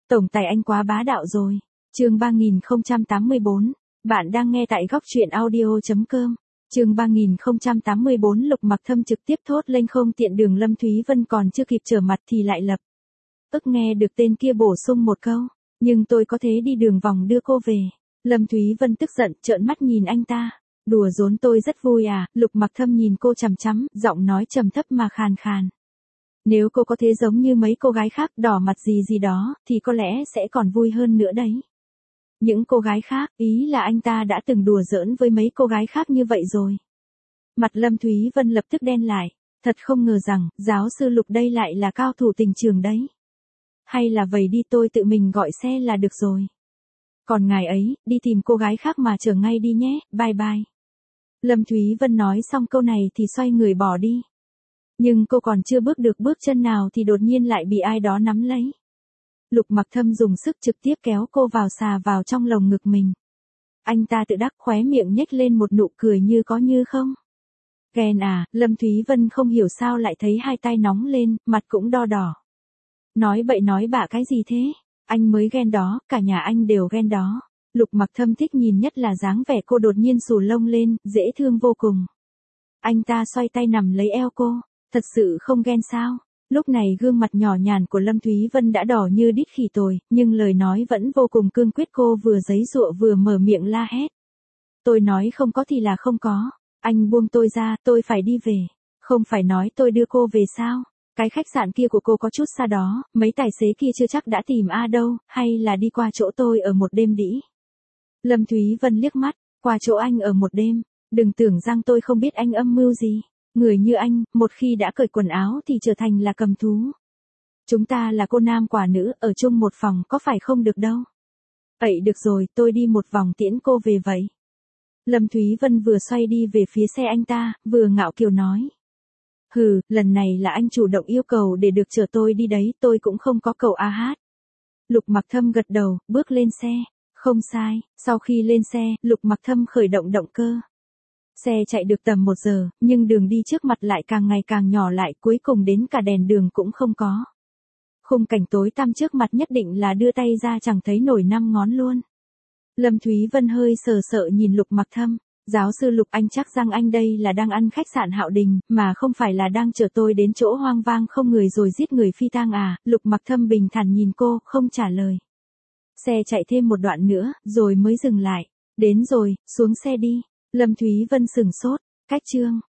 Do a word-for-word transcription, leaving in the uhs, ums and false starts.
Tổng tài anh quá bá đạo rồi. Chương ba nghìn không trăm tám mươi bốn. Bạn đang nghe tại góc truyện audio chấm com. Chương ba nghìn không trăm tám mươi bốn. Lục Mặc Thâm trực tiếp thốt lên không tiện đường. Lâm Thúy Vân còn chưa kịp trở mặt thì lại lập tức nghe được tên kia bổ sung một câu, nhưng tôi có thể đi đường vòng đưa cô về. Lâm Thúy Vân tức giận trợn mắt nhìn anh ta. Đùa giỡn tôi rất vui à? Lục Mặc Thâm nhìn cô chằm chằm, giọng nói trầm thấp mà khàn khàn. Nếu cô có thể giống như mấy cô gái khác đỏ mặt gì gì đó, thì có lẽ sẽ còn vui hơn nữa đấy. Những cô gái khác, ý là anh ta đã từng đùa giỡn với mấy cô gái khác như vậy rồi. Mặt Lâm Thúy Vân lập tức đen lại, thật không ngờ rằng, giáo sư Lục đây lại là cao thủ tình trường đấy. Hay là vậy đi, tôi tự mình gọi xe là được rồi. Còn ngài ấy, đi tìm cô gái khác mà chờ ngay đi nhé, bye bye. Lâm Thúy Vân nói xong câu này thì xoay người bỏ đi. Nhưng cô còn chưa bước được bước chân nào thì đột nhiên lại bị ai đó nắm lấy. Lục Mặc Thâm dùng sức trực tiếp kéo cô vào xà vào trong lồng ngực mình. Anh ta tự đắc khóe miệng nhếch lên một nụ cười như có như không. Ghen à? Lâm Thúy Vân không hiểu sao lại thấy hai tay nóng lên, mặt cũng đo đỏ. Nói bậy nói bạ cái gì thế? Anh mới ghen đó, cả nhà anh đều ghen đó. Lục Mặc Thâm thích nhìn nhất là dáng vẻ cô đột nhiên xù lông lên, dễ thương vô cùng. Anh ta xoay tay nằm lấy eo cô. Thật sự không ghen sao? Lúc này gương mặt nhỏ nhàn của Lâm Thúy Vân đã đỏ như đít khỉ tồi, nhưng lời nói vẫn vô cùng cương quyết. Cô vừa giãy giụa vừa mở miệng la hét. Tôi nói không có thì là không có. Anh buông tôi ra, tôi phải đi về. Không phải nói tôi đưa cô về sao? Cái khách sạn kia của cô có chút xa đó, mấy tài xế kia chưa chắc đã tìm A đâu, hay là đi qua chỗ tôi ở một đêm đĩ. Lâm Thúy Vân liếc mắt, qua chỗ anh ở một đêm. Đừng tưởng rằng tôi không biết anh âm mưu gì. Người như anh, một khi đã cởi quần áo thì trở thành là cầm thú. Chúng ta là cô nam quả nữ, ở chung một phòng có phải không được đâu. Vậy được rồi, tôi đi một vòng tiễn cô về vậy. Lâm Thúy Vân vừa xoay đi về phía xe anh ta, vừa ngạo kiều nói. Hừ, lần này là anh chủ động yêu cầu để được chở tôi đi đấy, tôi cũng không có cầu a hát. Lục Mặc Thâm gật đầu, bước lên xe. Không sai, sau khi lên xe, Lục Mặc Thâm khởi động động cơ. Xe chạy được tầm một giờ, nhưng đường đi trước mặt lại càng ngày càng nhỏ lại, cuối cùng đến cả đèn đường cũng không có. Khung cảnh tối tăm trước mặt nhất định là đưa tay ra chẳng thấy nổi năm ngón luôn. Lâm Thúy Vân hơi sờ sợ nhìn Lục Mặc Thâm. Giáo sư Lục, anh chắc rằng anh đây là đang ăn khách sạn Hạo Đình, mà không phải là đang chở tôi đến chỗ hoang vang không người rồi giết người phi tang à? Lục Mặc Thâm bình thản nhìn cô, không trả lời. Xe chạy thêm một đoạn nữa, rồi mới dừng lại. Đến rồi, xuống xe đi. Lâm Thúy Vân sửng sốt. Cách chương